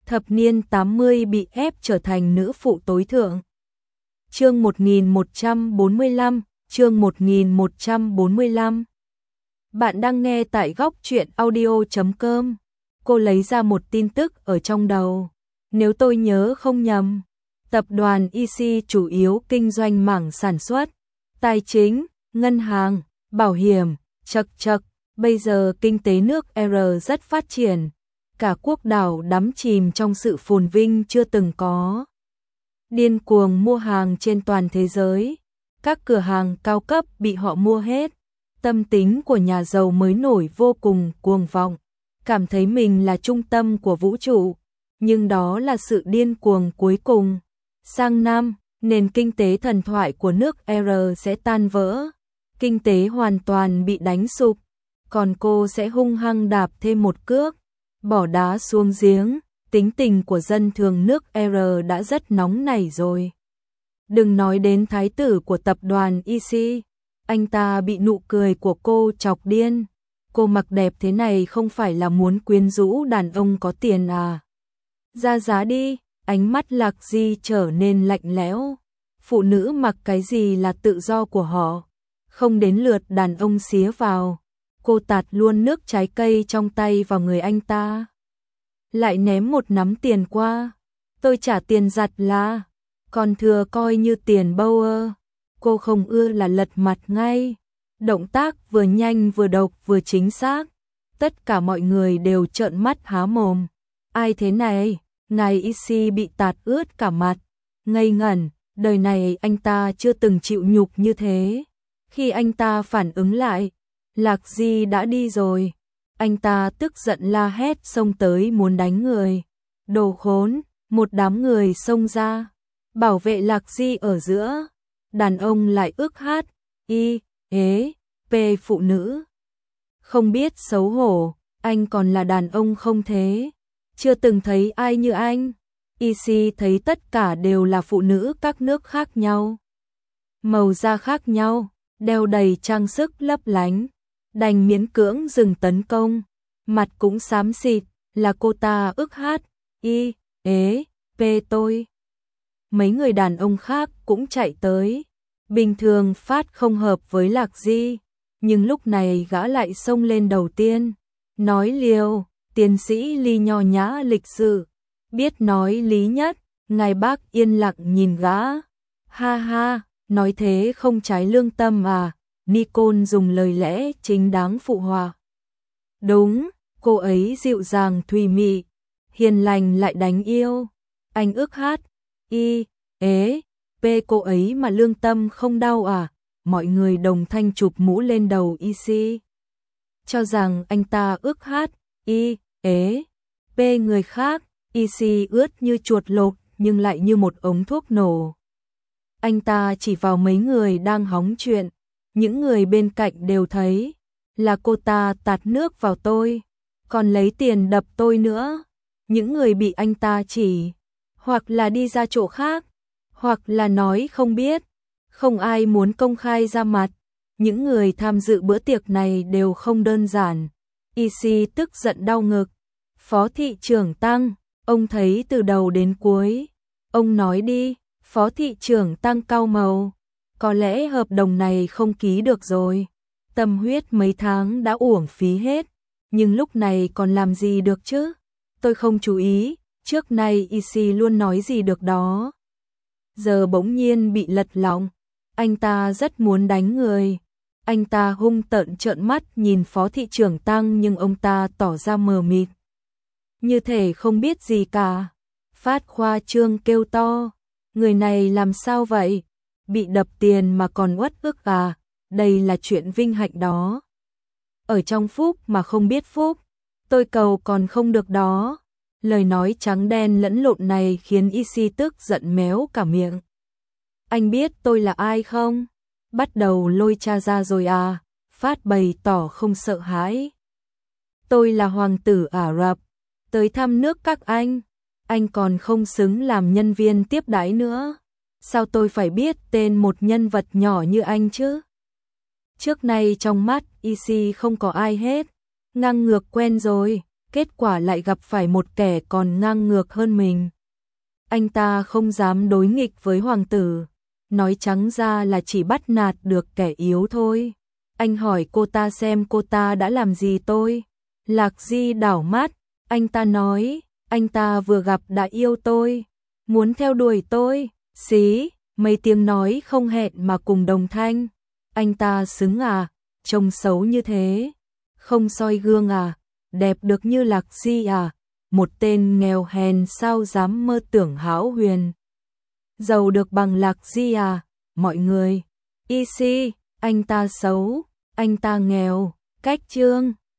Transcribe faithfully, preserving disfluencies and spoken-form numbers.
thập niên tám mươi bị ép trở thành nữ phụ tối thượng. Chương một nghìn một trăm bốn mươi lăm, chương một nghìn một trăm bốn mươi lăm. Bạn đang nghe tại góc truyện audio chấm com. Cô lấy ra một tin tức ở trong đầu. Nếu tôi nhớ không nhầm, tập đoàn i xê chủ yếu kinh doanh mảng sản xuất, tài chính, ngân hàng, bảo hiểm, chật chật. Bây giờ kinh tế nước R rất phát triển, cả quốc đảo đắm chìm trong sự phồn vinh chưa từng có. Điên cuồng mua hàng trên toàn thế giới, các cửa hàng cao cấp bị họ mua hết. Tâm tính của nhà giàu mới nổi vô cùng cuồng vọng, cảm thấy mình là trung tâm của vũ trụ, nhưng đó là sự điên cuồng cuối cùng. Sang năm, nền kinh tế thần thoại của nước R sẽ tan vỡ, kinh tế hoàn toàn bị đánh sụp, còn cô sẽ hung hăng đạp thêm một cước, bỏ đá xuống giếng. Tính tình của dân thường nước R đã rất nóng nảy rồi. Đừng nói đến thái tử của tập đoàn i xê, anh ta bị nụ cười của cô chọc điên. Cô mặc đẹp thế này không phải là muốn quyến rũ đàn ông có tiền à? Ra giá đi, ánh mắt Lạc Di trở nên lạnh lẽo. Phụ nữ mặc cái gì là tự do của họ, không đến lượt đàn ông xía vào. Cô tạt luôn nước trái cây trong tay vào người anh ta, lại ném một nắm tiền qua. Tôi trả tiền giặt là, còn thừa coi như tiền bâu ơ. Cô không ưa là lật mặt ngay. Động tác vừa nhanh vừa độc vừa chính xác. Tất cả mọi người đều trợn mắt há mồm. Ai thế này? Ngài i xê bị tạt ướt cả mặt. Ngây ngẩn, đời này anh ta chưa từng chịu nhục như thế. Khi anh ta phản ứng lại, Lạc Di đã đi rồi. Anh ta tức giận la hét xông tới muốn đánh người. Đồ khốn, một đám người xông ra, bảo vệ Lạc Di ở giữa. Đàn ông lại ước hát, y, ế, p phụ nữ. Không biết xấu hổ, anh còn là đàn ông không thế? Chưa từng thấy ai như anh. i xê thấy tất cả đều là phụ nữ các nước khác nhau, màu da khác nhau, đeo đầy trang sức lấp lánh. Đành miễn cưỡng dừng tấn công, mặt cũng xám xịt, là cô ta ức hát, y, ế, p tôi. Mấy người đàn ông khác cũng chạy tới, bình thường Phát không hợp với Lạc Di, nhưng lúc này gã lại xông lên đầu tiên, nói liều. Tiến sĩ Ly nho nhã lịch sự, biết nói lý nhất. Ngài bác yên lặng nhìn gã, ha ha, nói thế không trái lương tâm à? Nicole dùng lời lẽ chính đáng phụ họa. Đúng, cô ấy dịu dàng thùy mị, hiền lành lại đánh yêu. Anh ước hát, y, ế, p cô ấy mà lương tâm không đau à? Mọi người đồng thanh chụp mũ lên đầu i xê, cho rằng anh ta ước hát, y, ế, p người khác. i xê ướt như chuột lột nhưng lại như một ống thuốc nổ. Anh ta chỉ vào mấy người đang hóng chuyện. Những người bên cạnh đều thấy là cô ta tạt nước vào tôi, còn lấy tiền đập tôi nữa. Những người bị anh ta chỉ, hoặc là đi ra chỗ khác, hoặc là nói không biết. Không ai muốn công khai ra mặt. Những người tham dự bữa tiệc này đều không đơn giản. i xê tức giận đau ngực. Phó thị trưởng Tăng, ông thấy từ đầu đến cuối. Ông nói đi. Phó thị trưởng Tăng cau màu. Có lẽ hợp đồng này không ký được rồi. Tâm huyết mấy tháng đã uổng phí hết. Nhưng lúc này còn làm gì được chứ? Tôi không chú ý. Trước nay i xê luôn nói gì được đó. Giờ bỗng nhiên bị lật lọng. Anh ta rất muốn đánh người. Anh ta hung tợn trợn mắt nhìn phó thị trưởng Tăng, nhưng ông ta tỏ ra mờ mịt, như thể không biết gì cả. Phát khoa trương kêu to. Người này làm sao vậy? Bị đập tiền mà còn uất ức à? Đây là chuyện vinh hạnh đó. Ở trong phúc mà không biết phúc, tôi cầu còn không được đó. Lời nói trắng đen lẫn lộn này khiến i xê tức giận méo cả miệng. Anh biết tôi là ai không? Bắt đầu lôi cha ra rồi à? Phát bày tỏ không sợ hãi. Tôi là hoàng tử Ả Rập, tới thăm nước các anh. Anh còn không xứng làm nhân viên tiếp đãi nữa. Sao tôi phải biết tên một nhân vật nhỏ như anh chứ? Trước nay trong mắt i xê không có ai hết. Ngang ngược quen rồi, kết quả lại gặp phải một kẻ còn ngang ngược hơn mình. Anh ta không dám đối nghịch với hoàng tử, nói trắng ra là chỉ bắt nạt được kẻ yếu thôi. Anh hỏi cô ta xem cô ta đã làm gì tôi. Lạc Di đảo mắt, anh ta nói, anh ta vừa gặp đã yêu tôi, muốn theo đuổi tôi. Xí, mấy tiếng nói không hẹn mà cùng đồng thanh. Anh ta xứng à, trông xấu như thế, không soi gương à, đẹp được như Lạc Di à, một tên nghèo hèn sao dám mơ tưởng hão huyền. Giàu được bằng Lạc Di à, mọi người. Y si, anh ta xấu, anh ta nghèo, cách chương.